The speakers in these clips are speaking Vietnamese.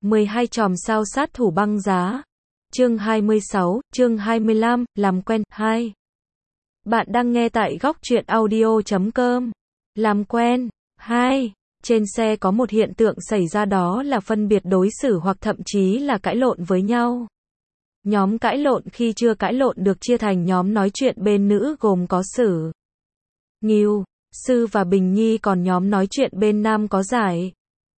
12 chòm sao sát thủ băng giá. Chương 26, chương 25, làm quen, 2. Bạn đang nghe tại góc truyện audio.com. Làm quen, 2. Trên xe có một hiện tượng xảy ra, đó là phân biệt đối xử hoặc thậm chí là cãi lộn với nhau. Nhóm cãi lộn khi chưa cãi lộn được chia thành nhóm nói chuyện bên nữ gồm có Sử, Nghiêu, Sư và Bình Nhi, còn nhóm nói chuyện bên nam có Giải,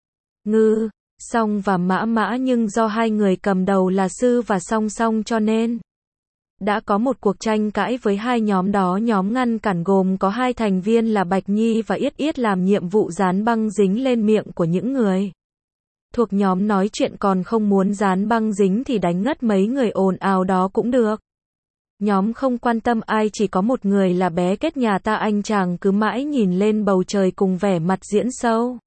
Ngư, Song và Mã Mã, nhưng do hai người cầm đầu là Sư và Song Song cho nên đã có một cuộc tranh cãi với hai nhóm đó. Nhóm ngăn cản gồm có hai thành viên là Bạch Nhi và Yết Yết làm nhiệm vụ dán băng dính lên miệng của những người thuộc nhóm nói chuyện, còn không muốn dán băng dính thì đánh ngất mấy người ồn ào đó cũng được. Nhóm không quan tâm ai, chỉ có một người là bé Kết nhà ta, anh chàng cứ mãi nhìn lên bầu trời cùng vẻ mặt diễn sâu.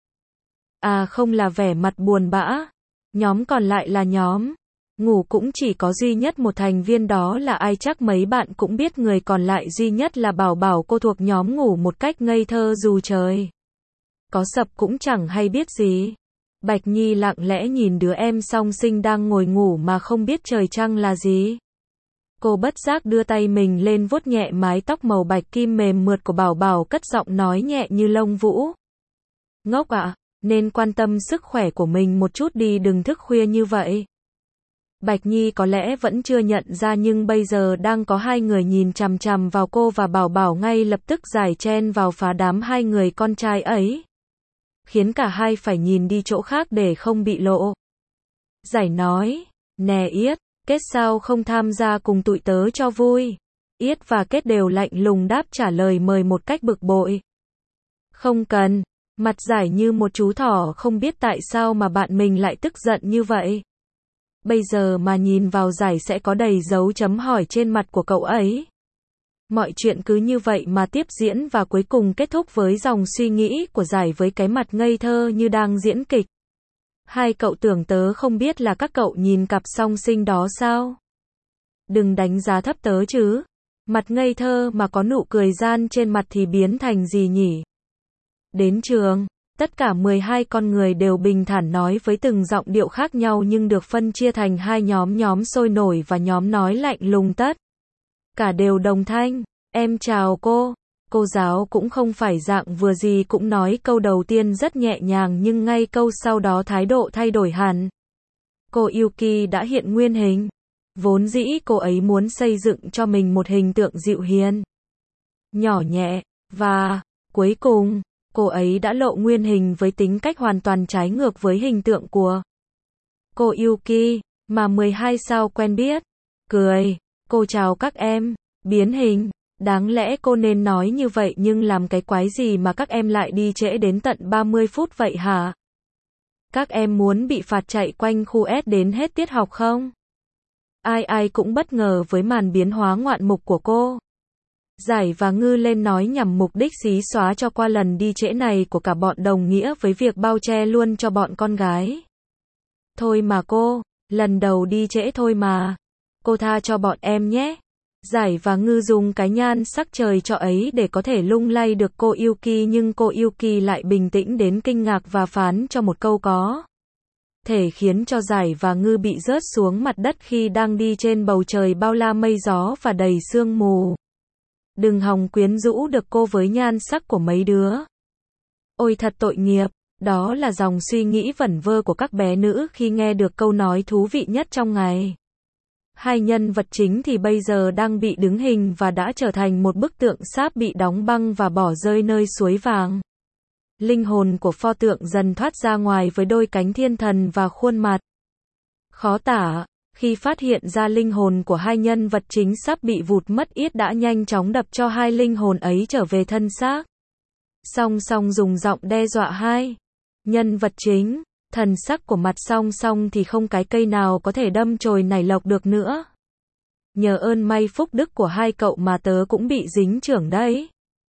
À không, là vẻ mặt buồn bã. Nhóm còn lại là nhóm ngủ, cũng chỉ có duy nhất một thành viên, đó là ai chắc mấy bạn cũng biết, người còn lại duy nhất là Bảo Bảo. Cô thuộc nhóm ngủ một cách ngây thơ, dù trời có sập cũng chẳng hay biết gì. Bạch Nhi lặng lẽ nhìn đứa em song sinh đang ngồi ngủ mà không biết trời trăng là gì. Cô bất giác đưa tay mình lên vuốt nhẹ mái tóc màu bạch kim mềm mượt của Bảo Bảo, cất giọng nói nhẹ như lông vũ. Ngốc ạ, nên quan tâm sức khỏe của mình một chút đi, đừng thức khuya như vậy. Bạch Nhi có lẽ vẫn chưa nhận ra, nhưng bây giờ đang có hai người nhìn chằm chằm vào cô và Bảo Bảo, ngay lập tức Giải chen vào phá đám hai người con trai ấy, khiến cả hai phải nhìn đi chỗ khác để không bị lộ. Giải nói, nè Yết, Kết sao không tham gia cùng tụi tớ cho vui? Yết và Kết đều lạnh lùng đáp trả lời mời một cách bực bội. Không cần. Mặt Giải như một chú thỏ, không biết tại sao mà bạn mình lại tức giận như vậy. Bây giờ mà nhìn vào Giải sẽ có đầy dấu chấm hỏi trên mặt của cậu ấy. Mọi chuyện cứ như vậy mà tiếp diễn và cuối cùng kết thúc với dòng suy nghĩ của Giải với cái mặt ngây thơ như đang diễn kịch. Hai cậu tưởng tớ không biết là các cậu nhìn cặp song sinh đó sao? Đừng đánh giá thấp tớ chứ. Mặt ngây thơ mà có nụ cười gian trên mặt thì biến thành gì nhỉ? Đến trường, tất cả 12 con người đều bình thản nói với từng giọng điệu khác nhau, nhưng được phân chia thành hai nhóm, nhóm sôi nổi và nhóm nói lạnh lùng. Tất cả đều đồng thanh, em chào cô. Cô giáo cũng không phải dạng vừa gì cũng nói. Câu đầu tiên rất nhẹ nhàng nhưng ngay câu sau đó thái độ thay đổi hẳn. Cô Yuki đã hiện nguyên hình. Vốn dĩ cô ấy muốn xây dựng cho mình một hình tượng dịu hiền, nhỏ nhẹ, và cuối cùng cô ấy đã lộ nguyên hình với tính cách hoàn toàn trái ngược với hình tượng của cô Yuki mà 12 sao quen biết. Cười, cô chào các em, biến hình. Đáng lẽ cô nên nói như vậy, nhưng làm cái quái gì mà các em lại đi trễ đến tận 30 phút vậy hả? Các em muốn bị phạt chạy quanh khu S đến hết tiết học không? Ai cũng bất ngờ với màn biến hóa ngoạn mục của cô. Giải và Ngư lên nói nhằm mục đích xí xóa cho qua lần đi trễ này của cả bọn, đồng nghĩa với việc bao che luôn cho bọn con gái. Thôi mà cô, lần đầu đi trễ thôi mà. Cô tha cho bọn em nhé. Giải và Ngư dùng cái nhan sắc trời cho ấy để có thể lung lay được cô Yuki, nhưng cô Yuki lại bình tĩnh đến kinh ngạc và phán cho một câu có thể khiến cho Giải và Ngư bị rớt xuống mặt đất khi đang đi trên bầu trời bao la mây gió và đầy sương mù. Đừng hòng quyến rũ được cô với nhan sắc của mấy đứa. Ôi thật tội nghiệp. Đó là dòng suy nghĩ vẩn vơ của các bé nữ khi nghe được câu nói thú vị nhất trong ngày. Hai nhân vật chính thì bây giờ đang bị đứng hình và đã trở thành một bức tượng sáp bị đóng băng và bỏ rơi nơi suối vàng. Linh hồn của pho tượng dần thoát ra ngoài với đôi cánh thiên thần và khuôn mặt khó tả. Khi phát hiện ra linh hồn của hai nhân vật chính sắp bị vụt mất, Yết đã nhanh chóng đập cho hai linh hồn ấy trở về thân xác. Song Song dùng giọng đe dọa hai nhân vật chính. Thần sắc của mặt Song Song thì không cái cây nào có thể đâm chồi nảy lộc được nữa. Nhờ ơn may phúc đức của hai cậu mà tớ cũng bị dính chưởng đấy.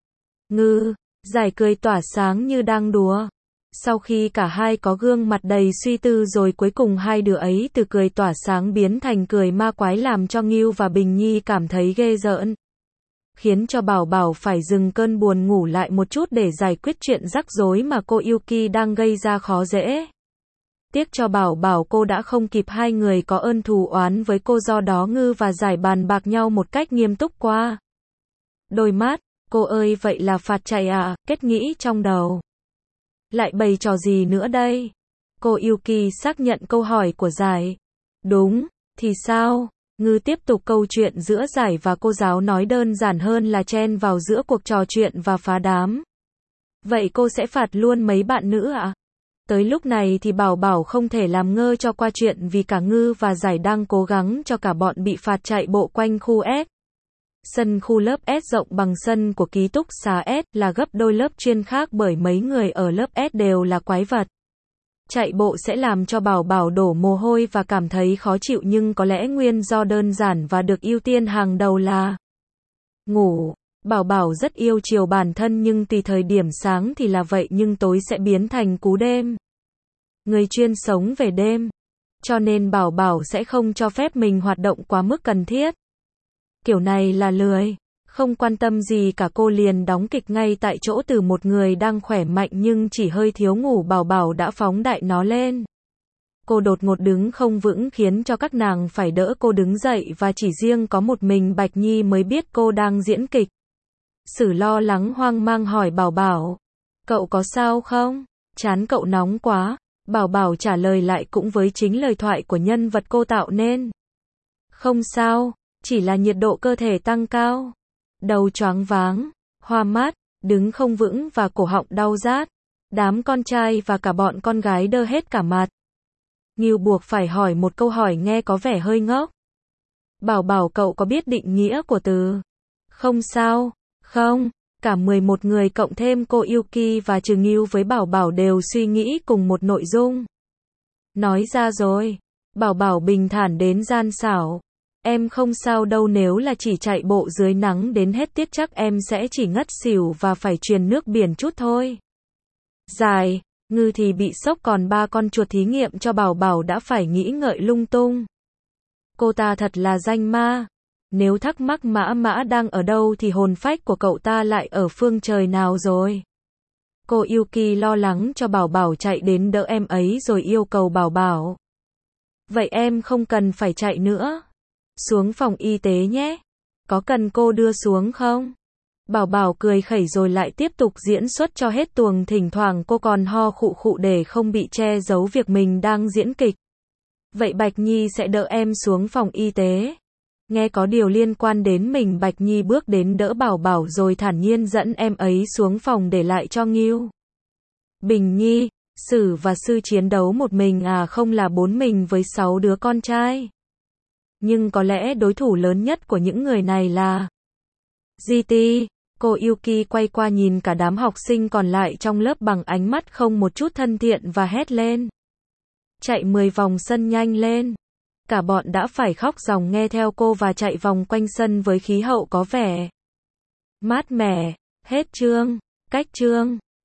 Ngư, Giải cười tỏa sáng như đang đùa. Sau khi cả hai có gương mặt đầy suy tư rồi, cuối cùng hai đứa ấy từ cười tỏa sáng biến thành cười ma quái, làm cho Nghiêu và Bình Nhi cảm thấy ghê rợn. Khiến cho Bảo Bảo phải dừng cơn buồn ngủ lại một chút để giải quyết chuyện rắc rối mà cô Yuki đang gây ra khó dễ. Tiếc cho Bảo Bảo cô đã không kịp, hai người có ơn thù oán với cô, do đó Ngư và Giải bàn bạc nhau một cách nghiêm túc qua đôi mắt. Cô ơi, vậy là phạt chạy à? Kết nghĩ trong đầu. Lại bày trò gì nữa đây? Cô Yuki xác nhận câu hỏi của Giải. Đúng, thì sao? Ngư tiếp tục câu chuyện giữa Giải và cô giáo, nói đơn giản hơn là chen vào giữa cuộc trò chuyện và phá đám. Vậy cô sẽ phạt luôn mấy bạn nữ ạ? Tới lúc này thì Bảo Bảo không thể làm ngơ cho qua chuyện, vì cả Ngư và Giải đang cố gắng cho cả bọn bị phạt chạy bộ quanh khu S. Sân khu lớp S rộng bằng sân của ký túc xá S, là gấp đôi lớp chuyên khác, bởi mấy người ở lớp S đều là quái vật. Chạy bộ sẽ làm cho Bảo Bảo đổ mồ hôi và cảm thấy khó chịu, nhưng có lẽ nguyên do đơn giản và được ưu tiên hàng đầu là ngủ. Bảo Bảo rất yêu chiều bản thân, nhưng tùy thời điểm sáng thì là vậy, nhưng tối sẽ biến thành cú đêm. Người chuyên sống về đêm. Cho nên Bảo Bảo sẽ không cho phép mình hoạt động quá mức cần thiết. Kiểu này là lười. Không quan tâm gì cả, cô liền đóng kịch ngay tại chỗ. Từ một người đang khỏe mạnh nhưng chỉ hơi thiếu ngủ, Bảo Bảo đã phóng đại nó lên. Cô đột ngột đứng không vững, khiến cho các nàng phải đỡ cô đứng dậy, và chỉ riêng có một mình Bạch Nhi mới biết cô đang diễn kịch. Sử lo lắng hoang mang hỏi Bảo Bảo. Cậu có sao không? Trán cậu nóng quá. Bảo Bảo trả lời lại cũng với chính lời thoại của nhân vật cô tạo nên. Không sao, chỉ là nhiệt độ cơ thể tăng cao. Đầu choáng váng, hoa mắt, đứng không vững và cổ họng đau rát. Đám con trai và cả bọn con gái đơ hết cả mặt. Ngưu buộc phải hỏi một câu hỏi nghe có vẻ hơi ngốc. Bảo Bảo, cậu có biết định nghĩa của từ không sao? Không, cả 11 người cộng thêm cô Yuki và Trừ Ngưu với Bảo Bảo đều suy nghĩ cùng một nội dung. Nói ra rồi. Bảo Bảo bình thản đến gian xảo. Em không sao đâu, nếu là chỉ chạy bộ dưới nắng đến hết tiết chắc em sẽ chỉ ngất xỉu và phải truyền nước biển chút thôi. Giải, Ngư thì bị sốc, còn ba con chuột thí nghiệm cho Bảo Bảo đã phải nghĩ ngợi lung tung. Cô ta thật là danh ma. Nếu thắc mắc Mã Mã đang ở đâu thì hồn phách của cậu ta lại ở phương trời nào rồi? Cô Yuki lo lắng cho Bảo Bảo, chạy đến đỡ em ấy rồi yêu cầu Bảo Bảo. Vậy em không cần phải chạy nữa. Xuống phòng y tế nhé. Có cần cô đưa xuống không? Bảo Bảo cười khẩy rồi lại tiếp tục diễn xuất cho hết tuồng, thỉnh thoảng cô còn ho khụ khụ để không bị che giấu việc mình đang diễn kịch. Vậy Bạch Nhi sẽ đỡ em xuống phòng y tế. Nghe có điều liên quan đến mình, Bạch Nhi bước đến đỡ Bảo Bảo rồi thản nhiên dẫn em ấy xuống phòng để lại cho Ngưu. Bình Nhi, Sử và Sư chiến đấu một mình à? Không, là 4 mình với 6 đứa con trai. Nhưng có lẽ đối thủ lớn nhất của những người này là GT. Cô Yuki quay qua nhìn cả đám học sinh còn lại trong lớp bằng ánh mắt không một chút thân thiện và hét lên. Chạy 10 vòng sân nhanh lên. Cả bọn đã phải khóc ròng nghe theo cô và chạy vòng quanh sân với khí hậu có vẻ mát mẻ. Hết chương. Cách chương.